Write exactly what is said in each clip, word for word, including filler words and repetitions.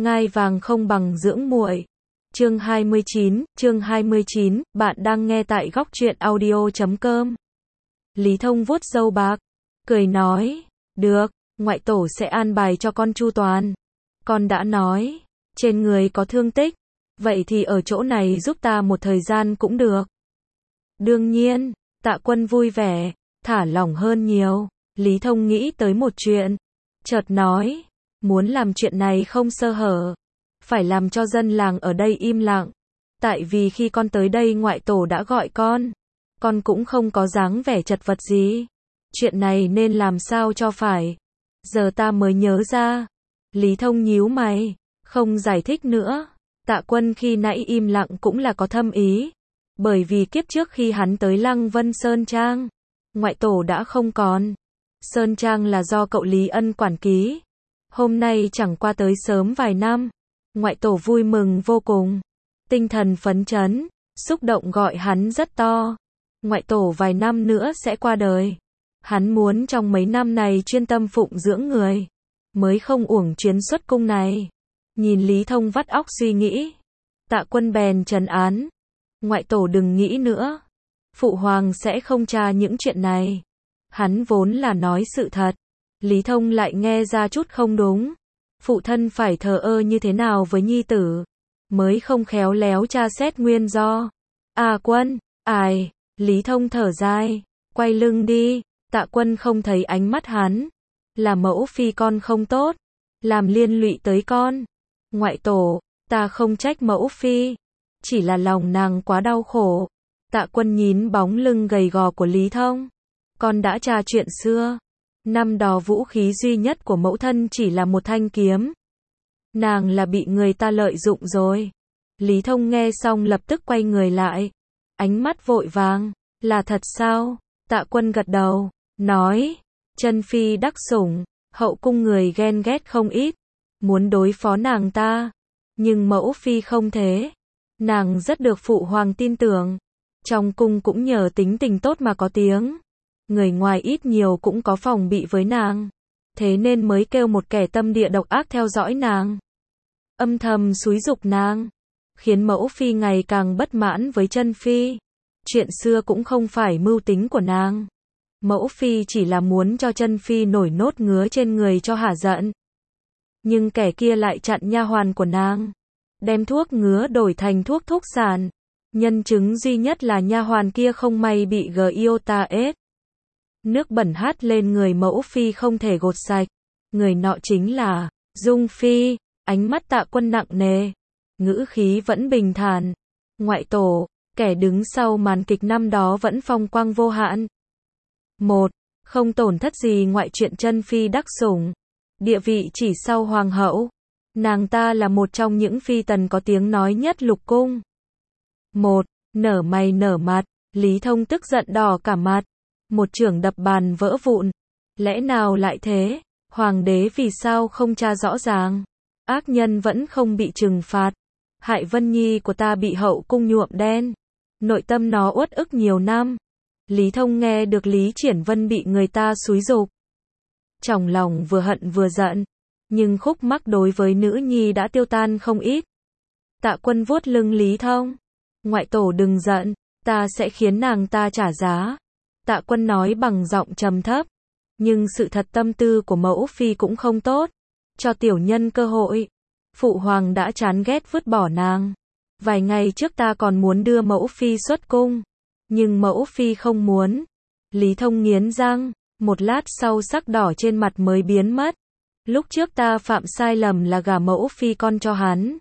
Ngai vàng không bằng dưỡng muội. Chương hai mươi chín, chương hai mươi chín, bạn đang nghe tại góc truyện audio chấm com. Lý Thông vuốt râu bạc, cười nói, được, ngoại tổ sẽ an bài cho con chu toàn. Con đã nói, trên người có thương tích, vậy thì ở chỗ này giúp ta một thời gian cũng được. Đương nhiên, Tạ Quân vui vẻ, thả lỏng hơn nhiều. Lý Thông nghĩ tới một chuyện, chợt nói, muốn làm chuyện này không sơ hở, phải làm cho dân làng ở đây im lặng. Tại vì khi con tới đây ngoại tổ đã gọi con, con cũng không có dáng vẻ chật vật gì. Chuyện này nên làm sao cho phải. Giờ ta mới nhớ ra. Lý Thông nhíu mày, không giải thích nữa. Tạ Quân khi nãy im lặng cũng là có thâm ý. Bởi vì kiếp trước khi hắn tới Lăng Vân Sơn Trang, ngoại tổ đã không còn. Sơn Trang là do cậu Lý Ân quản ký. Hôm nay chẳng qua tới sớm vài năm. Ngoại tổ vui mừng vô cùng. Tinh thần phấn chấn, xúc động gọi hắn rất to. Ngoại tổ vài năm nữa sẽ qua đời. Hắn muốn trong mấy năm này chuyên tâm phụng dưỡng người, mới không uổng chuyến xuất cung này. Nhìn Lý Thông vắt óc suy nghĩ, Tạ Quân bèn trấn án. Ngoại tổ đừng nghĩ nữa. Phụ hoàng sẽ không tra những chuyện này. Hắn vốn là nói sự thật. Lý Thông lại nghe ra chút không đúng. Phụ thân phải thờ ơ như thế nào với nhi tử, mới không khéo léo tra xét nguyên do. À Quân, ai, Lý Thông thở dài, quay lưng đi. Tạ Quân không thấy ánh mắt hắn. Là mẫu phi con không tốt, làm liên lụy tới con. Ngoại tổ, ta không trách mẫu phi, chỉ là lòng nàng quá đau khổ. Tạ Quân nhìn bóng lưng gầy gò của Lý Thông. Con đã tra chuyện xưa. Năm đó vũ khí duy nhất của mẫu thân chỉ là một thanh kiếm. Nàng là bị người ta lợi dụng rồi. Lý Thông nghe xong lập tức quay người lại. Ánh mắt vội vàng, là thật sao? Tạ Quân gật đầu, nói, chân phi đắc sủng, hậu cung người ghen ghét không ít, muốn đối phó nàng ta. Nhưng mẫu phi không thế. Nàng rất được phụ hoàng tin tưởng. Trong cung cũng nhờ tính tình tốt mà có tiếng. Người ngoài ít nhiều cũng có phòng bị với nàng. Thế nên mới kêu một kẻ tâm địa độc ác theo dõi nàng, âm thầm xúi giục nàng, khiến mẫu phi ngày càng bất mãn với chân phi. Chuyện xưa cũng không phải mưu tính của nàng. Mẫu phi chỉ là muốn cho chân phi nổi nốt ngứa trên người cho hả giận. Nhưng kẻ kia lại chặn nha hoàn của nàng, đem thuốc ngứa đổi thành thuốc thuốc sàn. Nhân chứng duy nhất là nha hoàn kia không may bị giota ết. Nước bẩn hát lên người mẫu phi không thể gột sạch. Người nọ chính là Dung Phi. Ánh mắt Tạ Quân nặng nề, ngữ khí vẫn bình thản. Ngoại tổ, kẻ đứng sau màn kịch năm đó vẫn phong quang vô hạn. Một, không tổn thất gì ngoại chuyện chân phi đắc sủng, địa vị chỉ sau hoàng hậu. Nàng ta là một trong những phi tần có tiếng nói nhất lục cung. Một, nở mày nở mặt, Lý Thông tức giận đỏ cả mặt. Một chưởng đập bàn vỡ vụn. Lẽ nào lại thế? Hoàng đế vì sao không tra rõ ràng? Ác nhân vẫn không bị trừng phạt. Hại Vân Nhi của ta bị hậu cung nhuộm đen. Nội tâm nó uất ức nhiều năm. Lý Thông nghe được Lý Triển Vân bị người ta xúi giục, trong lòng vừa hận vừa giận. Nhưng khúc mắc đối với nữ nhi đã tiêu tan không ít. Tạ Quân vuốt lưng Lý Thông. Ngoại tổ đừng giận, ta sẽ khiến nàng ta trả giá. Tạ Quân nói bằng giọng trầm thấp. Nhưng sự thật tâm tư của mẫu phi cũng không tốt. Cho tiểu nhân cơ hội. Phụ hoàng đã chán ghét vứt bỏ nàng. Vài ngày trước ta còn muốn đưa mẫu phi xuất cung. Nhưng mẫu phi không muốn. Lý Thông nghiến răng. Một lát sau sắc đỏ trên mặt mới biến mất. Lúc trước ta phạm sai lầm là gả mẫu phi con cho hắn.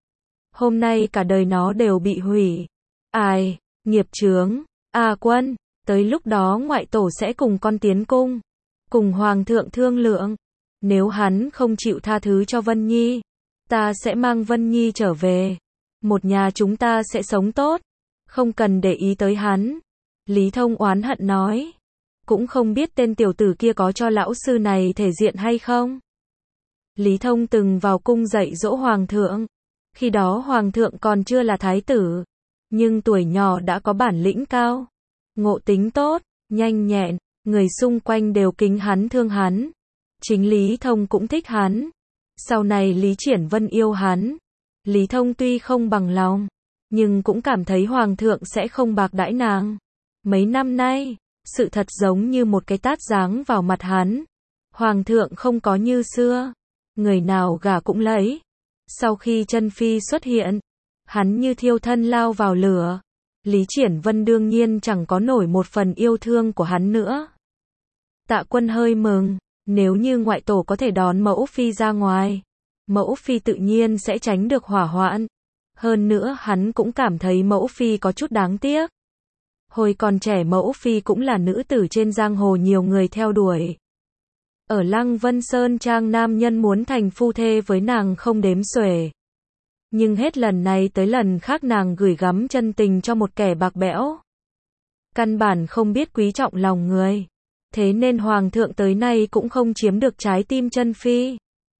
Hôm nay cả đời nó đều bị hủy. Ai, nghiệp chướng. À Quân, tới lúc đó ngoại tổ sẽ cùng con tiến cung, cùng hoàng thượng thương lượng. Nếu hắn không chịu tha thứ cho Vân Nhi, ta sẽ mang Vân Nhi trở về. Một nhà chúng ta sẽ sống tốt, không cần để ý tới hắn. Lý Thông oán hận nói. Cũng không biết tên tiểu tử kia có cho lão sư này thể diện hay không. Lý Thông từng vào cung dạy dỗ hoàng thượng. Khi đó hoàng thượng còn chưa là thái tử, nhưng tuổi nhỏ đã có bản lĩnh cao, ngộ tính tốt, nhanh nhẹn, người xung quanh đều kính hắn thương hắn. Chính Lý Thông cũng thích hắn. Sau này Lý Triển Vân yêu hắn. Lý Thông tuy không bằng lòng, nhưng cũng cảm thấy Hoàng thượng sẽ không bạc đãi nàng. Mấy năm nay, sự thật giống như một cái tát giáng vào mặt hắn. Hoàng thượng không có như xưa. Người nào gả cũng lấy. Sau khi chân phi xuất hiện, hắn như thiêu thân lao vào lửa. Lý Triển Vân đương nhiên chẳng có nổi một phần yêu thương của hắn nữa. Tạ Quân hơi mừng, nếu như ngoại tổ có thể đón mẫu phi ra ngoài, mẫu phi tự nhiên sẽ tránh được hỏa hoạn. Hơn nữa hắn cũng cảm thấy mẫu phi có chút đáng tiếc. Hồi còn trẻ mẫu phi cũng là nữ tử trên giang hồ nhiều người theo đuổi. Ở Lăng Vân Sơn Trang nam nhân muốn thành phu thê với nàng không đếm xuể. Nhưng hết lần này tới lần khác nàng gửi gắm chân tình cho một kẻ bạc bẽo. Căn bản không biết quý trọng lòng người. Thế nên Hoàng thượng tới nay cũng không chiếm được trái tim chân phi.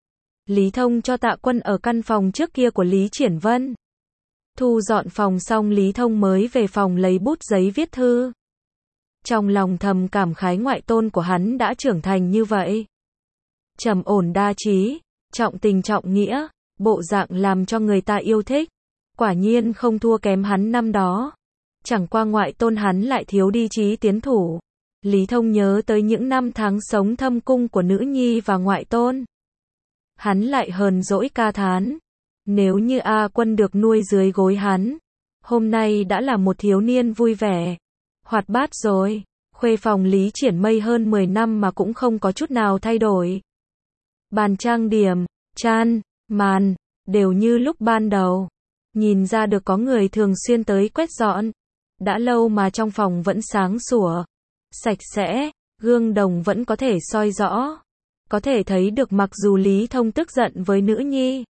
Lý Thông cho Tạ Quân ở căn phòng trước kia của Lý Triển Vân. Thu dọn phòng xong Lý Thông mới về phòng lấy bút giấy viết thư. Trong lòng thầm cảm khái ngoại tôn của hắn đã trưởng thành như vậy. Trầm ổn đa trí, trọng tình trọng nghĩa, bộ dạng làm cho người ta yêu thích. Quả nhiên không thua kém hắn năm đó. Chẳng qua ngoại tôn hắn lại thiếu đi trí tiến thủ. Lý Thông nhớ tới những năm tháng sống thâm cung của nữ nhi và ngoại tôn. Hắn lại hờn dỗi ca thán. Nếu như A Quân được nuôi dưới gối hắn, hôm nay đã là một thiếu niên vui vẻ, hoạt bát rồi. Khuê phòng Lý Triển Mây hơn mười năm mà cũng không có chút nào thay đổi. Bàn trang điểm, chăn, màn, đều như lúc ban đầu. Nhìn ra được có người thường xuyên tới quét dọn. Đã lâu mà trong phòng vẫn sáng sủa, sạch sẽ, gương đồng vẫn có thể soi rõ. Có thể thấy được mặc dù Lý Thông tức giận với nữ nhi,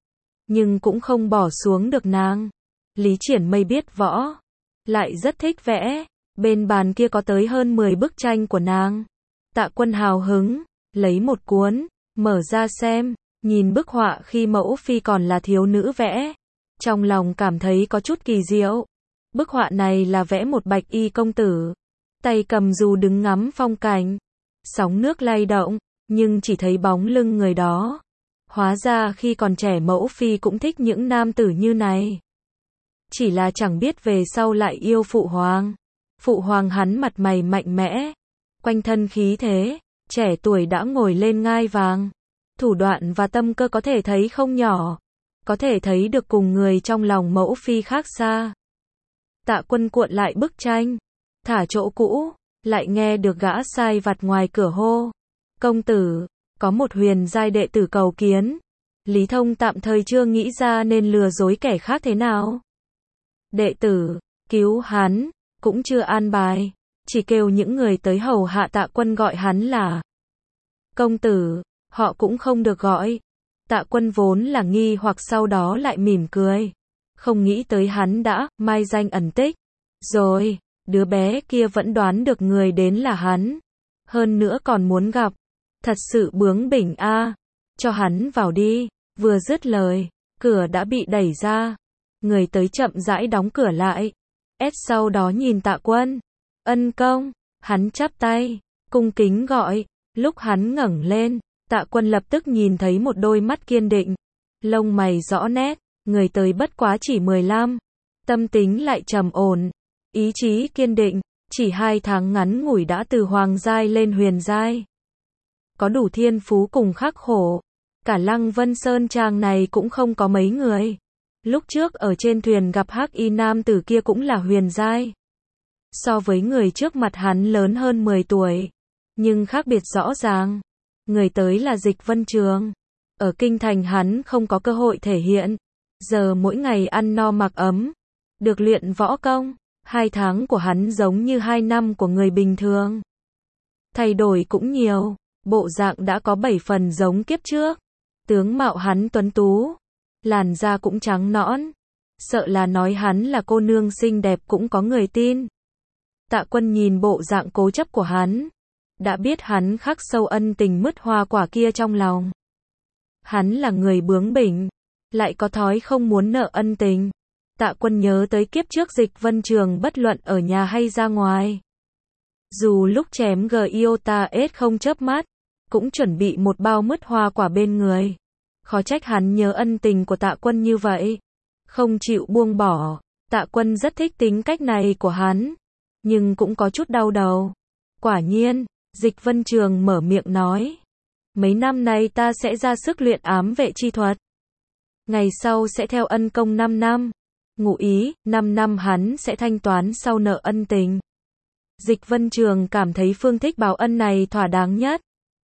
nhưng cũng không bỏ xuống được nàng. Lý Triển Mây biết võ, lại rất thích vẽ. Bên bàn kia có tới hơn mười bức tranh của nàng. Tạ Quân hào hứng, lấy một cuốn, mở ra xem, nhìn bức họa khi mẫu phi còn là thiếu nữ vẽ. Trong lòng cảm thấy có chút kỳ diệu. Bức họa này là vẽ một bạch y công tử, tay cầm dù đứng ngắm phong cảnh. Sóng nước lay động, nhưng chỉ thấy bóng lưng người đó. Hóa ra khi còn trẻ mẫu phi cũng thích những nam tử như này. Chỉ là chẳng biết về sau lại yêu phụ hoàng. Phụ hoàng hắn mặt mày mạnh mẽ, quanh thân khí thế, trẻ tuổi đã ngồi lên ngai vàng. Thủ đoạn và tâm cơ có thể thấy không nhỏ. Có thể thấy được cùng người trong lòng mẫu phi khác xa. Tạ Quân cuộn lại bức tranh, thả chỗ cũ, lại nghe được gã sai vặt ngoài cửa hô. Công tử, có một huyền giai đệ tử cầu kiến. Lý Thông tạm thời chưa nghĩ ra nên lừa dối kẻ khác thế nào. Đệ tử, cứu hắn, cũng chưa an bài, chỉ kêu những người tới hầu hạ Tạ Quân gọi hắn là công tử, họ cũng không được gọi. Tạ Quân vốn là nghi hoặc sau đó lại mỉm cười. Không nghĩ tới hắn đã mai danh ẩn tích. Rồi, đứa bé kia vẫn đoán được người đến là hắn. Hơn nữa còn muốn gặp. Thật sự bướng bỉnh a. À. Cho hắn vào đi. Vừa dứt lời, cửa đã bị đẩy ra. Người tới chậm rãi đóng cửa lại. S sau đó nhìn Tạ Quân. Ân công, hắn chắp tay, cung kính gọi. Lúc hắn ngẩng lên, Tạ Quân lập tức nhìn thấy một đôi mắt kiên định, lông mày rõ nét, người tới bất quá chỉ mười lăm, tâm tính lại trầm ổn, ý chí kiên định, chỉ hai tháng ngắn ngủi đã từ hoàng giai lên huyền giai. Có đủ thiên phú cùng khắc khổ, cả Lăng Vân Sơn Trang này cũng không có mấy người. Lúc trước ở trên thuyền gặp hắc y nam tử kia cũng là huyền giai. So với người trước mặt hắn lớn hơn mười tuổi, nhưng khác biệt rõ ràng. Người tới là Dịch Vân Trường. Ở kinh thành hắn không có cơ hội thể hiện. Giờ mỗi ngày ăn no mặc ấm, được luyện võ công. Hai tháng của hắn giống như hai năm của người bình thường. Thay đổi cũng nhiều, bộ dạng đã có bảy phần giống kiếp trước. Tướng mạo hắn tuấn tú, làn da cũng trắng nõn. Sợ là nói hắn là cô nương xinh đẹp cũng có người tin. Tạ Quân nhìn bộ dạng cố chấp của hắn, đã biết hắn khắc sâu ân tình mứt hoa quả kia trong lòng. Hắn là người bướng bỉnh, lại có thói không muốn nợ ân tình. Tạ Quân nhớ tới kiếp trước Dịch Vân Trường bất luận ở nhà hay ra ngoài. Dù lúc chém Giota S không chớp mắt, cũng chuẩn bị một bao mứt hoa quả bên người. Khó trách hắn nhớ ân tình của Tạ Quân như vậy. Không chịu buông bỏ. Tạ Quân rất thích tính cách này của hắn. Nhưng cũng có chút đau đầu. Quả nhiên, Dịch Vân Trường mở miệng nói. Mấy năm nay ta sẽ ra sức luyện ám vệ chi thuật. Ngày sau sẽ theo ân công năm năm. Ngụ ý, năm năm hắn sẽ thanh toán sau nợ ân tình. Dịch Vân Trường cảm thấy phương thức báo ân này thỏa đáng nhất.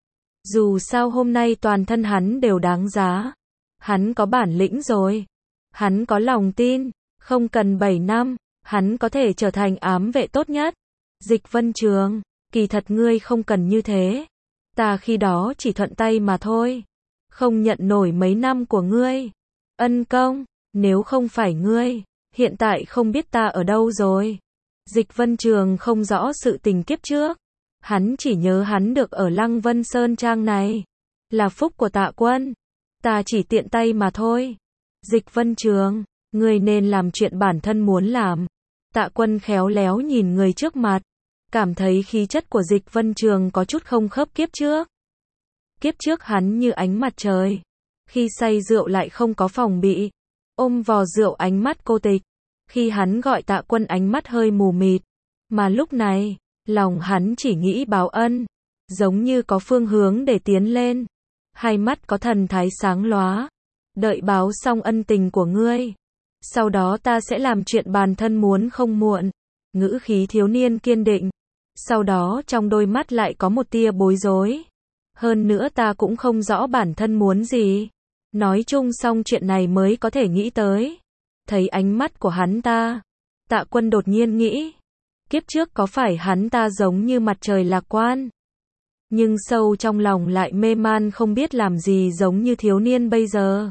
Dù sao hôm nay toàn thân hắn đều đáng giá. Hắn có bản lĩnh rồi. Hắn có lòng tin. Không cần bảy năm, hắn có thể trở thành ám vệ tốt nhất. Dịch Vân Trường, kỳ thật ngươi không cần như thế. Ta khi đó chỉ thuận tay mà thôi. Không nhận nổi mấy năm của ngươi. Ân công, nếu không phải ngươi, hiện tại không biết ta ở đâu rồi. Dịch Vân Trường không rõ sự tình kiếp trước. Hắn chỉ nhớ hắn được ở Lăng Vân Sơn Trang này. Là phúc của Tạ Quân. Ta chỉ tiện tay mà thôi. Dịch Vân Trường, ngươi nên làm chuyện bản thân muốn làm. Tạ Quân khéo léo nhìn người trước mặt. Cảm thấy khí chất của Dịch Vân Trường có chút không khớp kiếp trước. Kiếp trước hắn như ánh mặt trời. Khi say rượu lại không có phòng bị. Ôm vò rượu ánh mắt cô tịch. Khi hắn gọi Tạ Quân ánh mắt hơi mù mịt. Mà lúc này, lòng hắn chỉ nghĩ báo ân. Giống như có phương hướng để tiến lên. Hai mắt có thần thái sáng lóa. Đợi báo xong ân tình của ngươi. Sau đó ta sẽ làm chuyện bản thân muốn không muộn. Ngữ khí thiếu niên kiên định. Sau đó trong đôi mắt lại có một tia bối rối. Hơn nữa ta cũng không rõ bản thân muốn gì. Nói chung xong chuyện này mới có thể nghĩ tới. Thấy ánh mắt của hắn ta. Tạ Quân đột nhiên nghĩ. Kiếp trước có phải hắn ta giống như mặt trời lạc quan. Nhưng sâu trong lòng lại mê man không biết làm gì giống như thiếu niên bây giờ.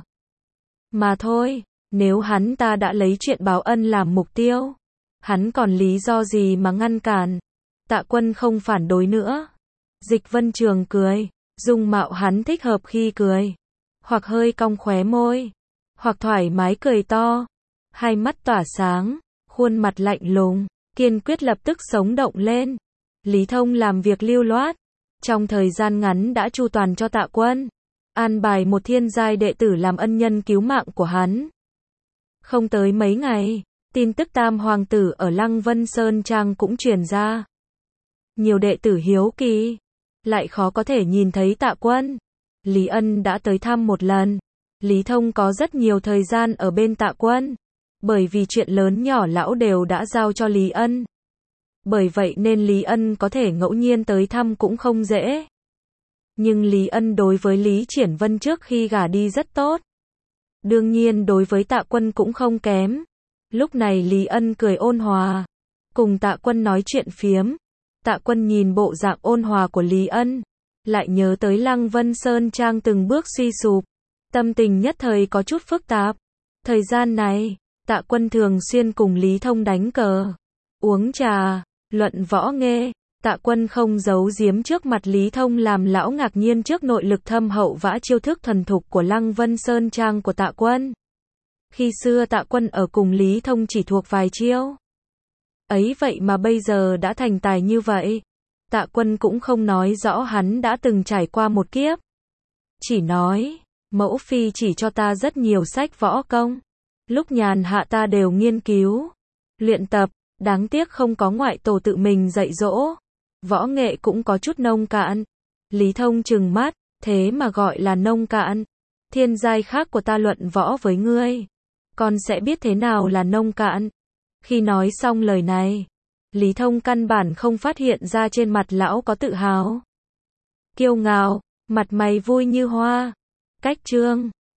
Mà thôi, nếu hắn ta đã lấy chuyện báo ân làm mục tiêu. Hắn còn lý do gì mà ngăn cản. Tạ Quân không phản đối nữa. Dịch Vân Trường cười. Dung mạo hắn thích hợp khi cười. Hoặc hơi cong khóe môi. Hoặc thoải mái cười to. Hai mắt tỏa sáng. Khuôn mặt lạnh lùng. Kiên quyết lập tức sống động lên. Lý Thông làm việc lưu loát. Trong thời gian ngắn đã chu toàn cho Tạ Quân. An bài một thiên giai đệ tử làm ân nhân cứu mạng của hắn. Không tới mấy ngày, tin tức Tam Hoàng tử ở Lăng Vân Sơn Trang cũng truyền ra. Nhiều đệ tử hiếu kỳ, lại khó có thể nhìn thấy Tạ Quân. Lý Ân đã tới thăm một lần. Lý Thông có rất nhiều thời gian ở bên Tạ Quân. Bởi vì chuyện lớn nhỏ lão đều đã giao cho Lý Ân. Bởi vậy nên Lý Ân có thể ngẫu nhiên tới thăm cũng không dễ. Nhưng Lý Ân đối với Lý Triển Vân trước khi gả đi rất tốt. Đương nhiên đối với Tạ Quân cũng không kém. Lúc này Lý Ân cười ôn hòa. Cùng Tạ Quân nói chuyện phiếm. Tạ Quân nhìn bộ dạng ôn hòa của Lý Ân. Lại nhớ tới Lăng Vân Sơn Trang từng bước suy sụp. Tâm tình nhất thời có chút phức tạp. Thời gian này, Tạ Quân thường xuyên cùng Lý Thông đánh cờ. Uống trà, luận võ nghe. Tạ Quân không giấu giếm trước mặt Lý Thông làm lão ngạc nhiên trước nội lực thâm hậu vã chiêu thức thuần thục của Lăng Vân Sơn Trang của Tạ Quân. Khi xưa Tạ Quân ở cùng Lý Thông chỉ thuộc vài chiêu. Ấy vậy mà bây giờ đã thành tài như vậy. Tạ Quân cũng không nói rõ hắn đã từng trải qua một kiếp. Chỉ nói, mẫu phi chỉ cho ta rất nhiều sách võ công. Lúc nhàn hạ ta đều nghiên cứu, luyện tập, đáng tiếc không có ngoại tổ tự mình dạy dỗ. Võ nghệ cũng có chút nông cạn. Lý Thông trừng mắt, thế mà gọi là nông cạn. Thiên giai khác của ta luận võ với ngươi. Con sẽ biết thế nào là nông cạn. Khi nói xong lời này, Lý Thông căn bản không phát hiện ra trên mặt lão có tự hào. Kiêu ngạo, mặt mày vui như hoa. Cách chương